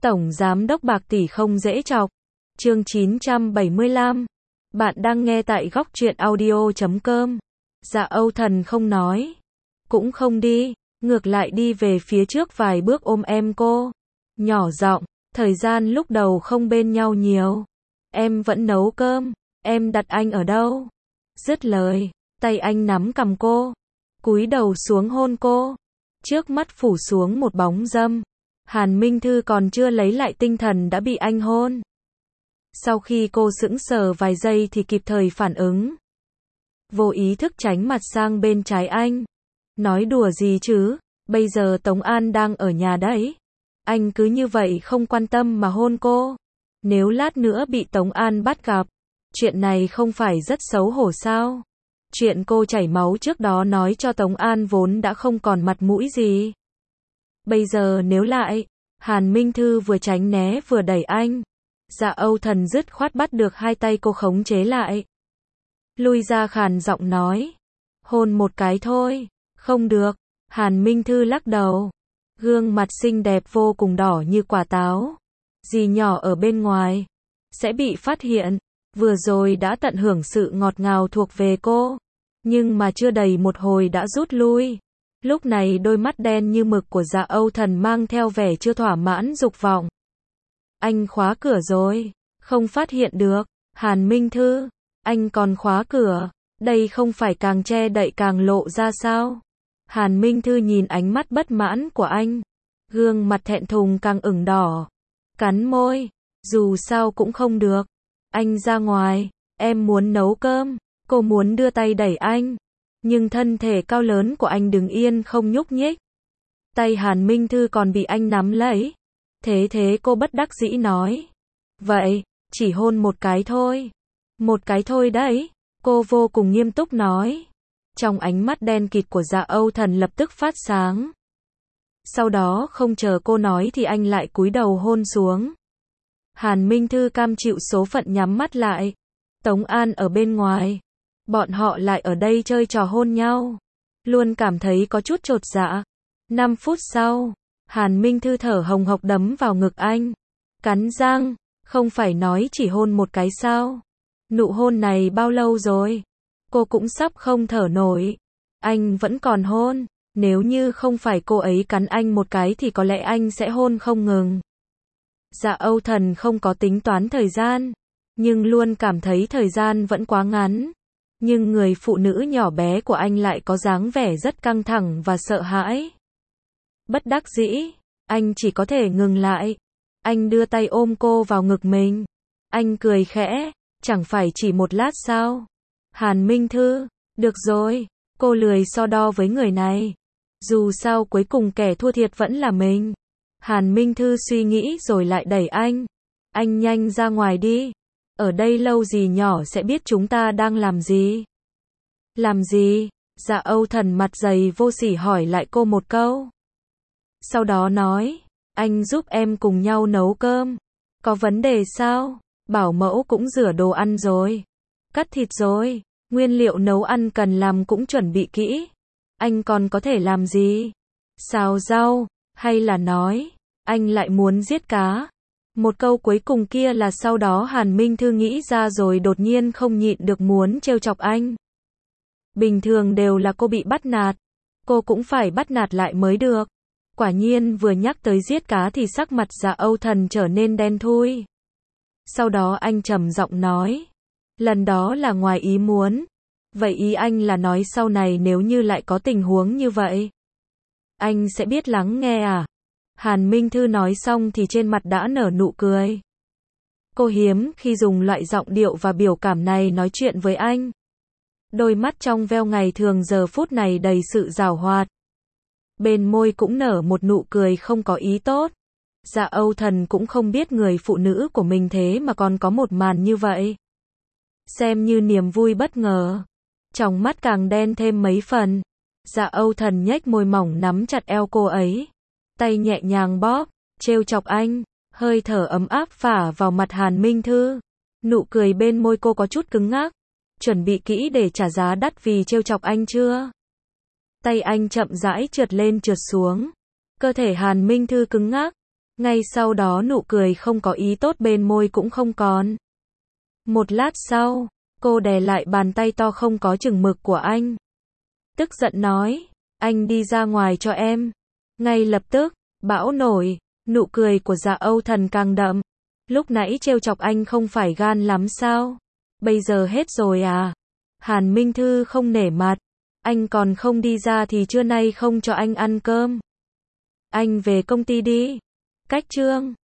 Tổng Giám đốc Bạc Tỷ không dễ chọc. Chương 975. Bạn đang nghe tại góc truyện audio.com. Dạ Âu Thần không nói, cũng không đi, ngược lại đi về phía trước vài bước ôm em cô. Nhỏ giọng, thời gian lúc đầu không bên nhau nhiều. Em vẫn nấu cơm, em đặt anh ở đâu? Dứt lời, tay anh nắm cằm cô, cúi đầu xuống hôn cô. Trước mắt phủ xuống một bóng dâm. Hàn Minh Thư còn chưa lấy lại tinh thần đã bị anh hôn. Sau khi cô sững sờ vài giây thì kịp thời phản ứng. Vô ý thức tránh mặt sang bên trái anh. Nói đùa gì chứ, bây giờ Tống An đang ở nhà đấy. Anh cứ như vậy không quan tâm mà hôn cô. Nếu lát nữa bị Tống An bắt gặp, chuyện này không phải rất xấu hổ sao? Chuyện cô chảy máu trước đó nói cho Tống An vốn đã không còn mặt mũi gì. Bây giờ nếu lại, Hàn Minh Thư vừa tránh né vừa đẩy anh. Dạ Âu Thần dứt khoát bắt được hai tay cô khống chế lại. Lui ra khàn giọng nói. Hôn một cái thôi. Không được. Hàn Minh Thư lắc đầu. Gương mặt xinh đẹp vô cùng đỏ như quả táo. Dì nhỏ ở bên ngoài sẽ bị phát hiện. Vừa rồi đã tận hưởng sự ngọt ngào thuộc về cô. Nhưng mà chưa đầy một hồi đã rút lui. Lúc này đôi mắt đen như mực của Dạ Âu Thần mang theo vẻ chưa thỏa mãn dục vọng. Anh khóa cửa rồi, không phát hiện được. Hàn Minh Thư, anh còn khóa cửa, đây không phải càng che đậy càng lộ ra sao? Hàn Minh Thư nhìn ánh mắt bất mãn của anh, gương mặt thẹn thùng càng ửng đỏ, cắn môi, dù sao cũng không được. Anh ra ngoài, em muốn nấu cơm, cô muốn đưa tay đẩy anh. Nhưng thân thể cao lớn của anh đứng yên không nhúc nhích. Tay Hàn Minh Thư còn bị anh nắm lấy. Thế cô bất đắc dĩ nói. Vậy, chỉ hôn một cái thôi. Một cái thôi đấy. Cô vô cùng nghiêm túc nói. Trong ánh mắt đen kịt của Dạ Âu Thần lập tức phát sáng. Sau đó không chờ cô nói thì anh lại cúi đầu hôn xuống. Hàn Minh Thư cam chịu số phận nhắm mắt lại. Tống An ở bên ngoài. Bọn họ lại ở đây chơi trò hôn nhau. Luôn cảm thấy có chút chột dạ. 5 phút sau, Hàn Minh Thư thở hồng hộc đấm vào ngực anh. Cắn răng, không phải nói chỉ hôn một cái sao? Nụ hôn này bao lâu rồi? Cô cũng sắp không thở nổi. Anh vẫn còn hôn. Nếu như không phải cô ấy cắn anh một cái thì có lẽ anh sẽ hôn không ngừng. Dạ Âu Thần không có tính toán thời gian. Nhưng luôn cảm thấy thời gian vẫn quá ngắn. Nhưng người phụ nữ nhỏ bé của anh lại có dáng vẻ rất căng thẳng và sợ hãi. Bất đắc dĩ, anh chỉ có thể ngừng lại. Anh đưa tay ôm cô vào ngực mình. Anh cười khẽ, chẳng phải chỉ một lát sao? Hàn Minh Thư, được rồi, cô lười so đo với người này. Dù sao cuối cùng kẻ thua thiệt vẫn là mình. Hàn Minh Thư suy nghĩ rồi lại đẩy anh. Anh nhanh ra ngoài đi. Ở đây lâu gì nhỏ sẽ biết chúng ta đang làm gì. Làm gì? Dạ Âu Thần mặt dày vô sỉ hỏi lại cô một câu. Sau đó nói, anh giúp em cùng nhau nấu cơm. Có vấn đề sao? Bảo mẫu cũng rửa đồ ăn rồi. Cắt thịt rồi. Nguyên liệu nấu ăn cần làm cũng chuẩn bị kỹ. Anh còn có thể làm gì? Xào rau, hay là nói, anh lại muốn giết cá? Một câu cuối cùng kia là sau đó Hàn Minh Thư nghĩ ra rồi đột nhiên không nhịn được muốn trêu chọc anh. Bình thường đều là cô bị bắt nạt. Cô cũng phải bắt nạt lại mới được. Quả nhiên vừa nhắc tới giết cá thì sắc mặt Dạ Âu Thần trở nên đen thui. Sau đó anh trầm giọng nói. Lần đó là ngoài ý muốn. Vậy ý anh là nói sau này nếu như lại có tình huống như vậy, anh sẽ biết lắng nghe à? Hàn Minh Thư nói xong thì trên mặt đã nở nụ cười. Cô hiếm khi dùng loại giọng điệu và biểu cảm này nói chuyện với anh. Đôi mắt trong veo ngày thường giờ phút này đầy sự giảo hoạt. Bên môi cũng nở một nụ cười không có ý tốt. Dạ Âu Thần cũng không biết người phụ nữ của mình thế mà còn có một màn như vậy. Xem như niềm vui bất ngờ. Trong mắt càng đen thêm mấy phần. Dạ Âu Thần nhếch môi mỏng nắm chặt eo cô ấy. Tay nhẹ nhàng bóp, trêu chọc anh. Hơi thở ấm áp phả vào mặt Hàn Minh Thư. Nụ cười bên môi cô có chút cứng ngắc. Chuẩn bị kỹ để trả giá đắt vì trêu chọc anh chưa? Tay anh chậm rãi trượt lên trượt xuống. Cơ thể Hàn Minh Thư cứng ngắc. Ngay sau đó nụ cười không có ý tốt bên môi cũng không còn. Một lát sau, cô đè lại bàn tay to không có chừng mực của anh. Tức giận nói, anh đi ra ngoài cho em. Ngay lập tức, bão nổi, nụ cười của Dạ Âu Thần càng đậm. Lúc nãy trêu chọc anh không phải gan lắm sao? Bây giờ hết rồi à? Hàn Minh Thư không nể mặt. Anh còn không đi ra thì trưa nay không cho anh ăn cơm. Anh về công ty đi. Cách Trương.